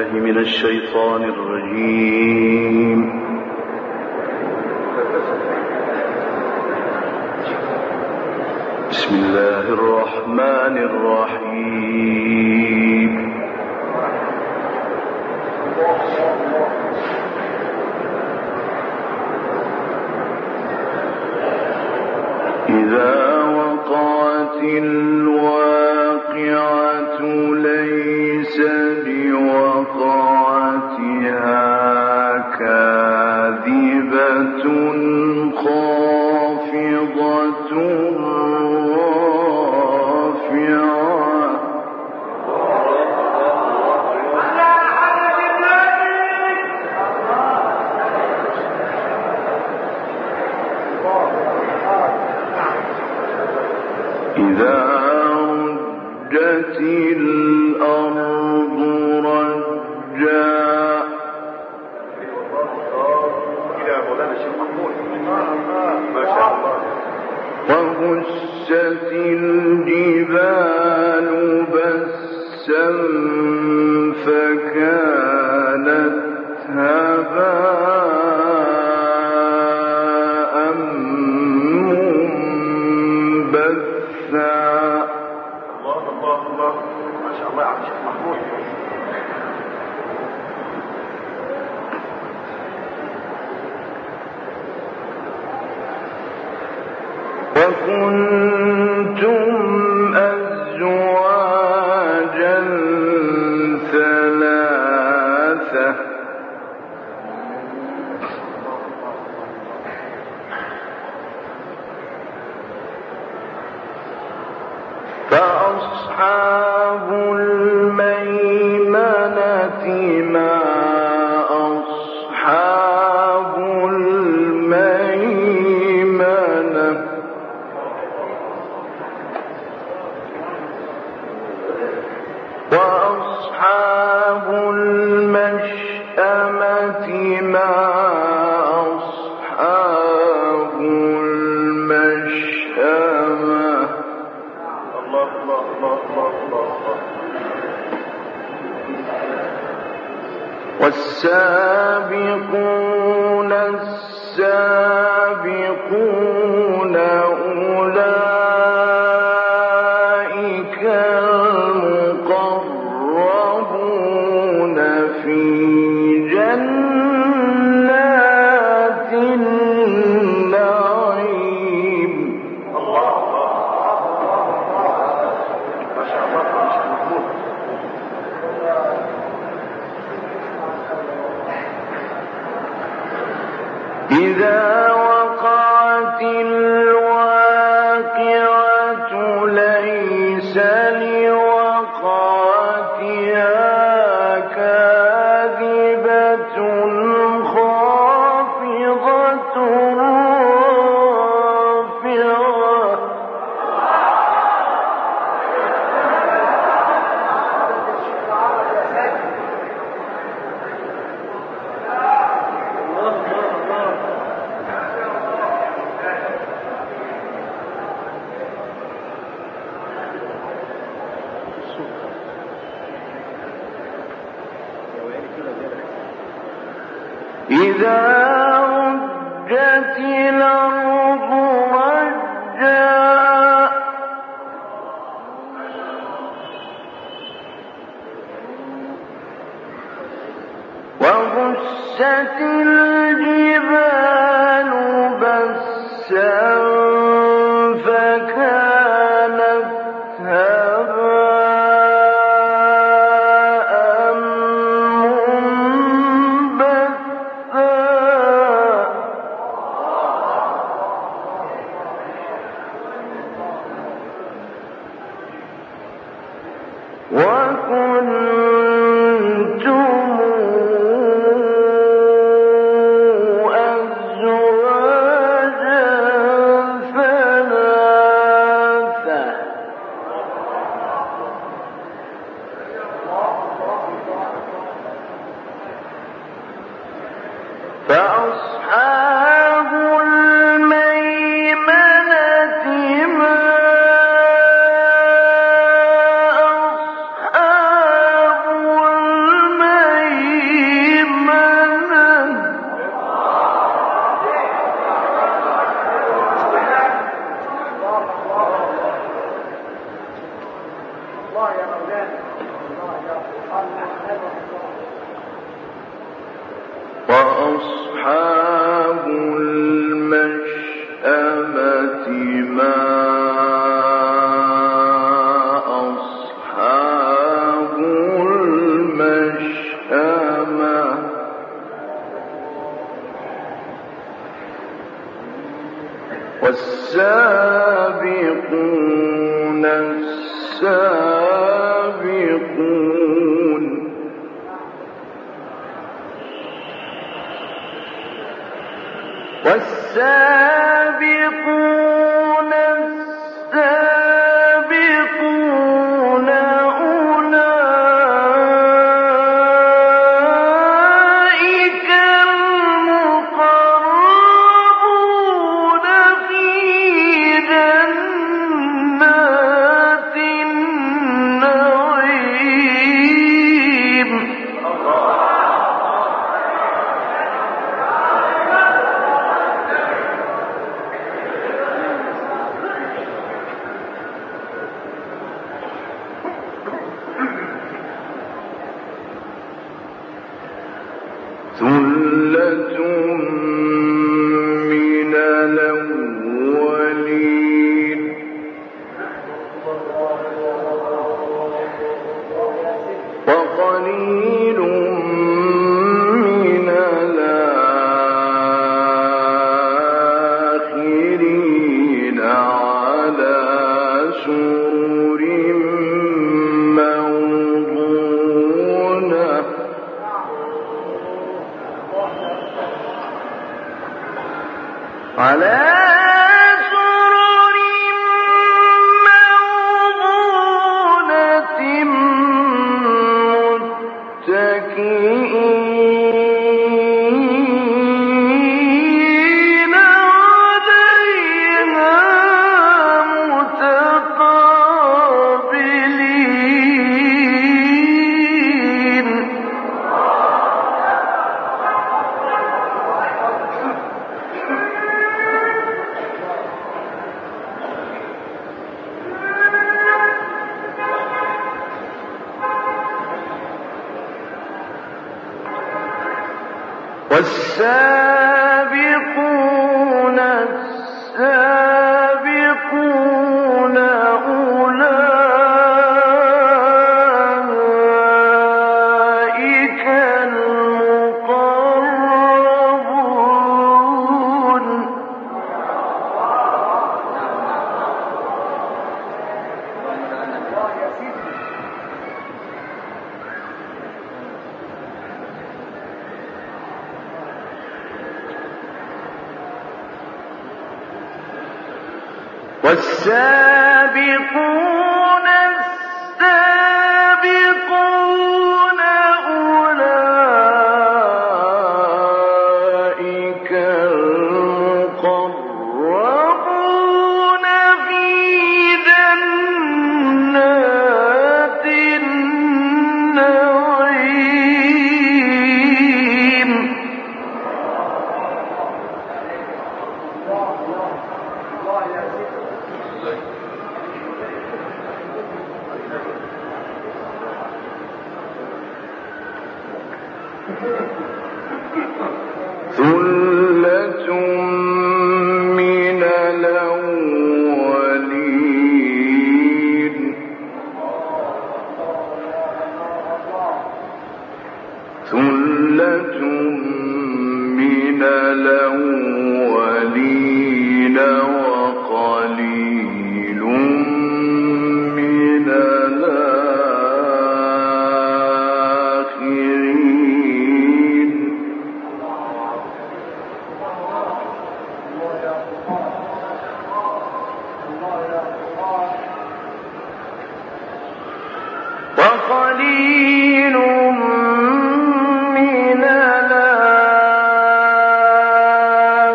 من الشيطان الرجيم. بسم الله الرحمن الرحيم. إذا وقعت الواقعة ليس بوقعتها كاذبة خافضة رافعة إذا رجت الأرض رجا وبست الجبال بسا فكانت هباء منبثا. الله ما شاء الله يا عم الشيخ محمود. وكنتم أزواجا ثلاثة فأصحاب الميمنة ما أصحاب الميمنة وأصحاب المشأمة ما أصحاب المشأمة. الله الله الله الله الله. والسابقون السابقون أولئك المقربون في جنات النعيم. الله ما شاء الله. إذا وقعت الواقعة ليس لوقعتها كاذبة خافضة رافعة إذا رجت الأرض رجا وبست الجبال بسا فكانت هباء منبثا. وكنتم أزواجا والسابقون السابقون والسابقون السابقون أولئك المقربون في جنات النعيم ثلة من الأولين وقليل من الآخرين على سرر موضونة على سرر موضونة متكئين عليها متقابلين والسابقون السابقون أولئك المقربون والسابقون السابقون أولئك المقربون في جنات النعيم ثلة من الأولين ثلة من الأولين وقليل من الآخرين وقليل من الآخرين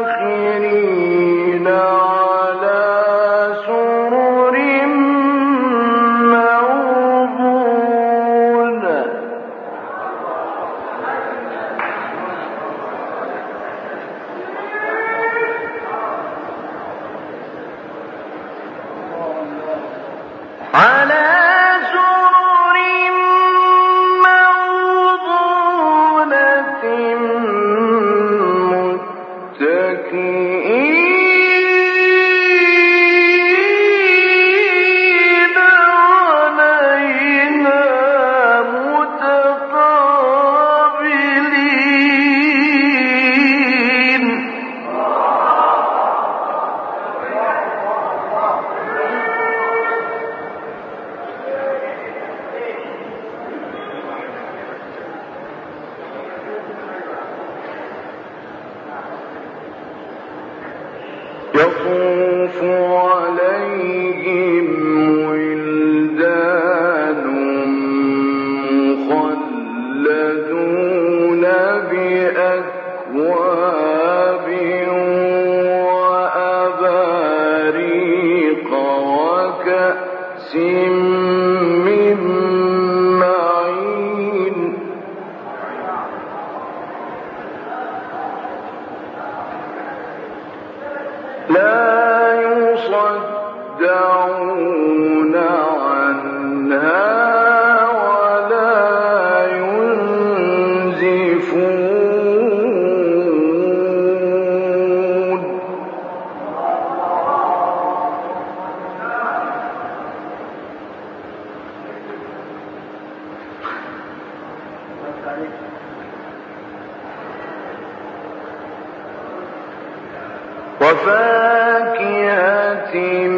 وفاكهة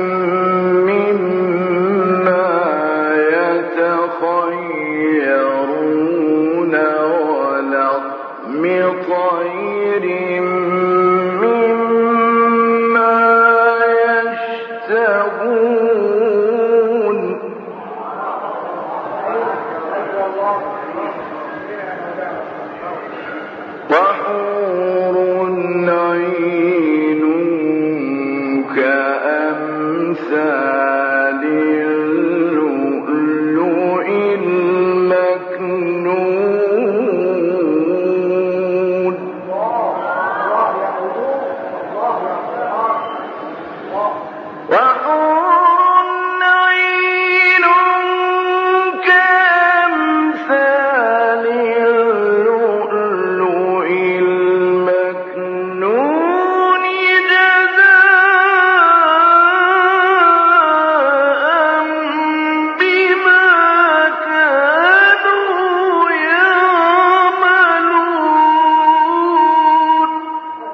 مما يتخيرون ولحم طير مما يشتهون وحور عين كأمثال اللؤلؤ المكنون وحور عين كأمثال اللؤلؤ المكنون جزاء بما كانوا يعملون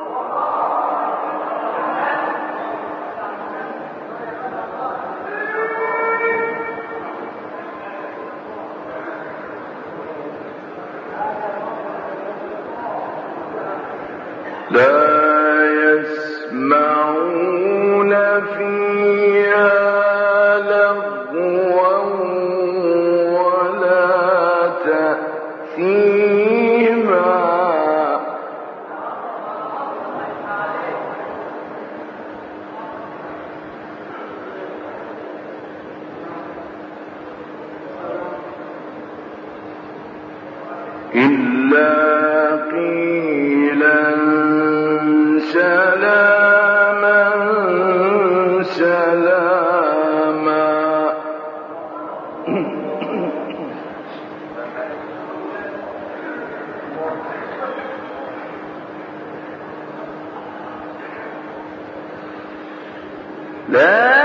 لا يسمعون فيها لغوا ولا تأثيما إلا قيلا سلاما سلاما لا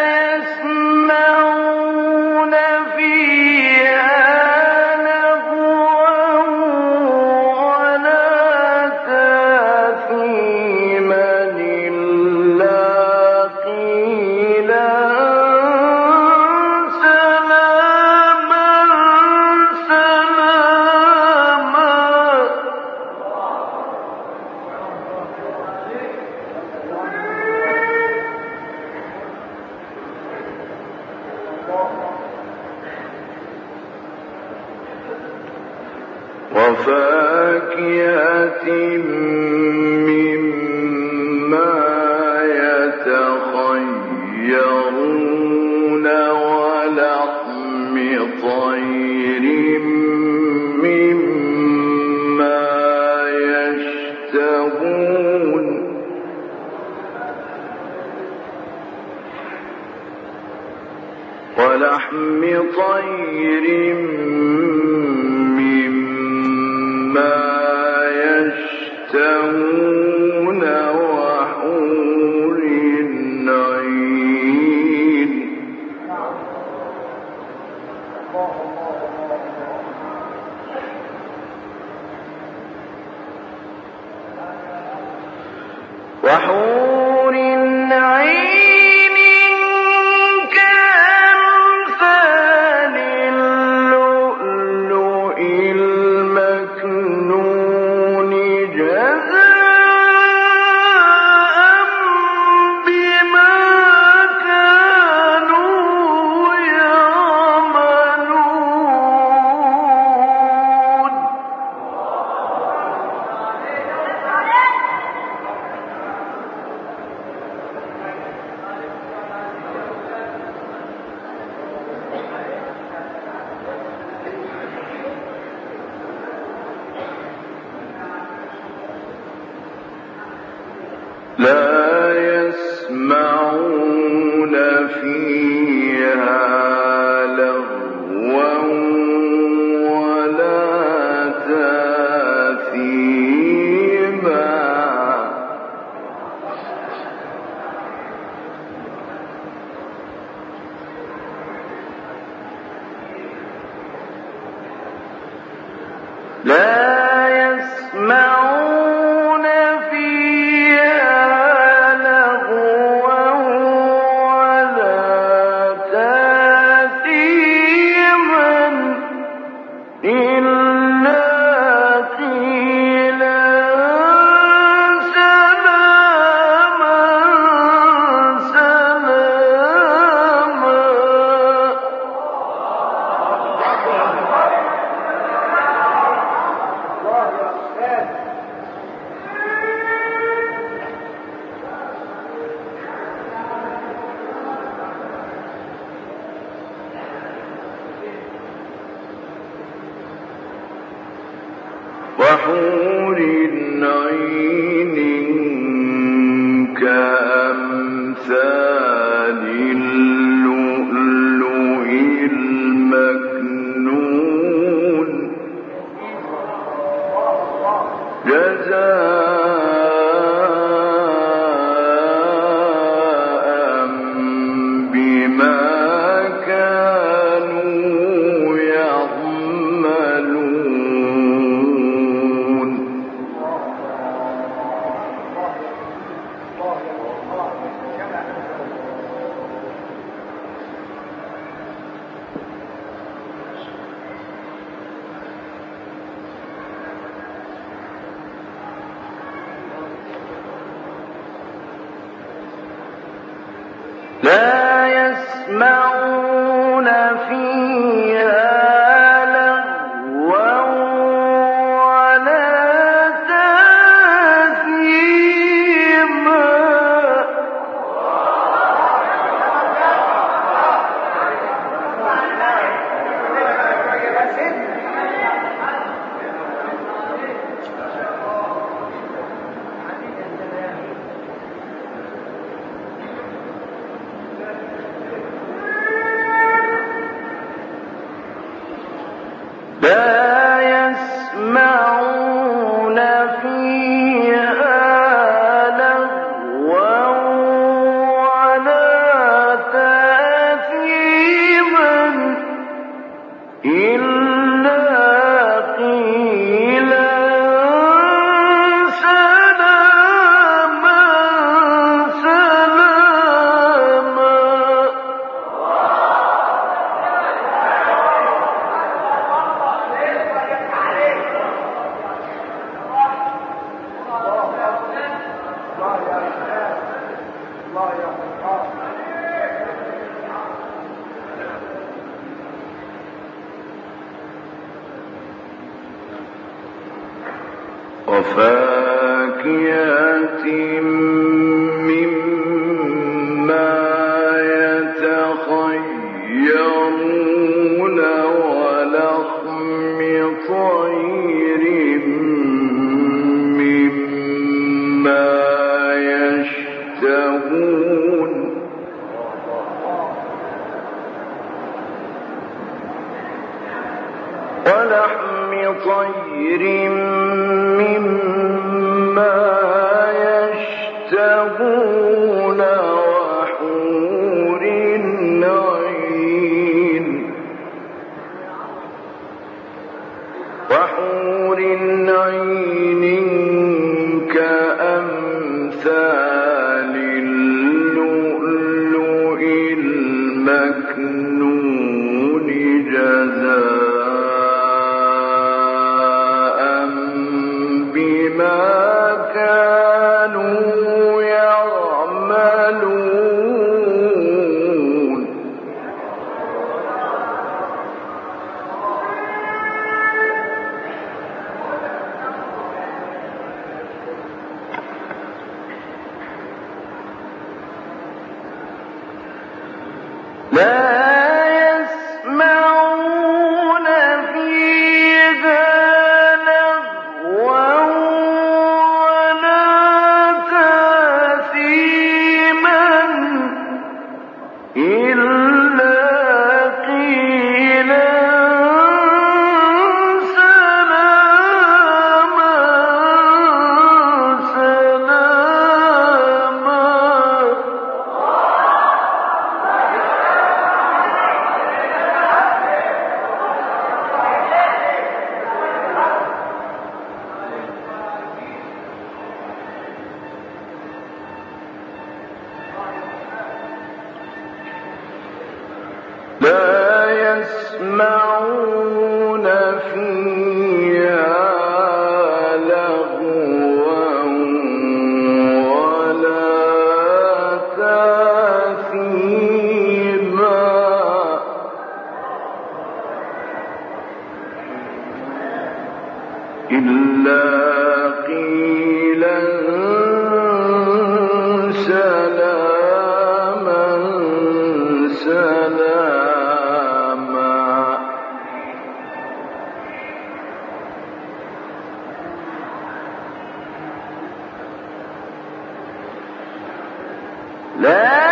يسمعون فيها لغوا ولا تأثيما إلا قيلا سلاما سلاما وفاكهة مما يتخيرون ولحم طير مما يشتهون ولحم طير مما يشتهون وحور عين وحور عين كأمثال اللؤلؤ المكنون جزاء بما كانوا يعملون لا يسمعون فيها لغوا ولا تأثيما لا يسمعون فيها لغوا ولا تأثيما إلا قيلا سلاما سلاما. وحور عين كأمثال اللؤلؤ المكنون جزاء بما كانوا يعملون. لا يسمعون فيها لغوا ولا تأثيما. لا يسمعون فيها لغوا ولا تأثيما إلا قيلا سلاما سلاما. وفاكهة مما يتخيرون ولحم طير مما يشتهون. ولحم طير مما يشتهون وحور عين كأمثال اللؤلؤ المكنون جزاء بما كانوا يعملون. لا يسمعون فيها لغوا ولا تأثيما إلا قيلا سلاما سلاما. إلا قيلا سلاما سلاما لا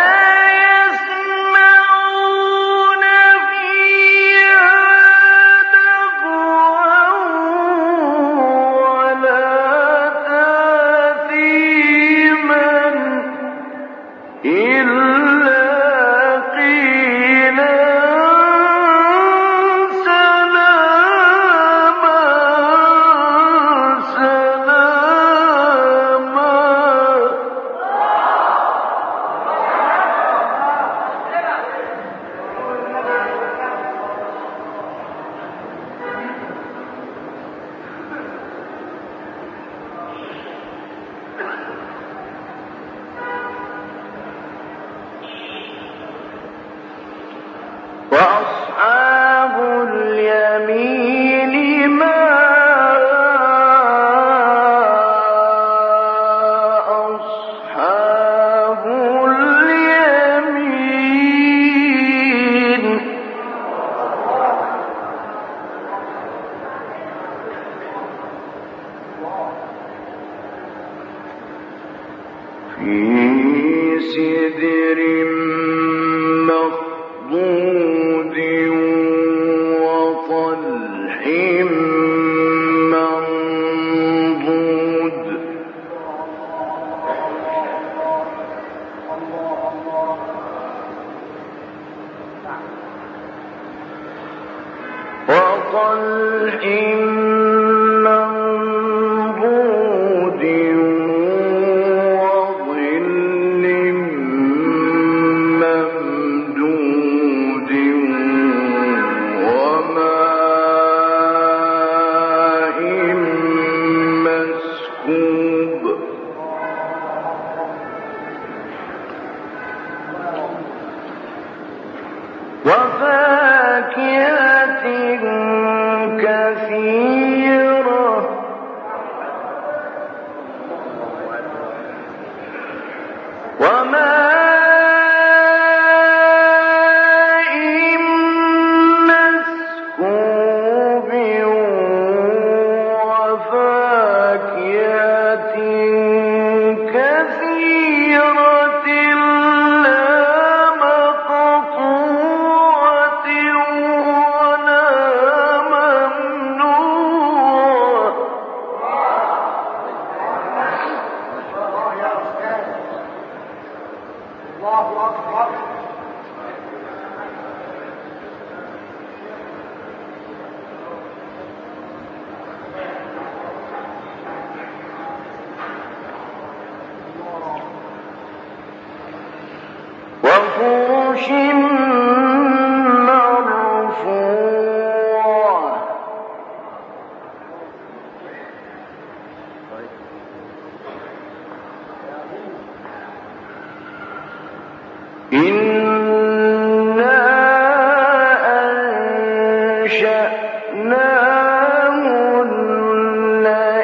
وأصحاب اليمين ما أصحاب اليمين في سدر مخضود وطلح منضود وطلح منضود وظل ممدود وماء مسكوب وفاكهة كثيرة وماء مسكوب وفاكهة كثيرة لا مقطوعة ولا ممنوعة الله أكبر وفرش مرفوعة إنا أنشأناهن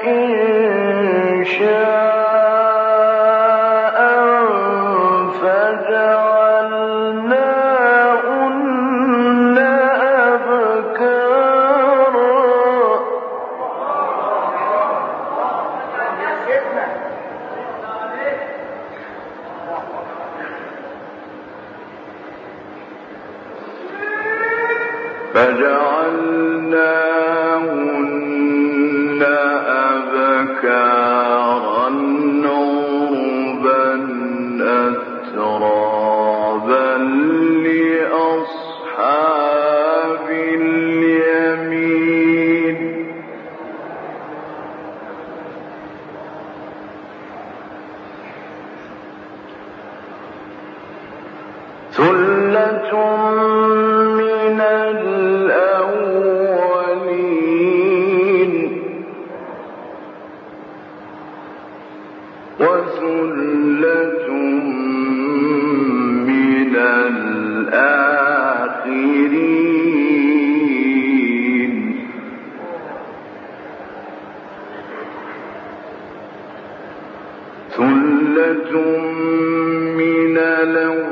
إنشاء فجعلناهن أبكارا فجعلناهن أبكارا عربا أترابا لأصحاب اليمين ثلة من الأولين وثلة من الآخرين ثلة من الأولين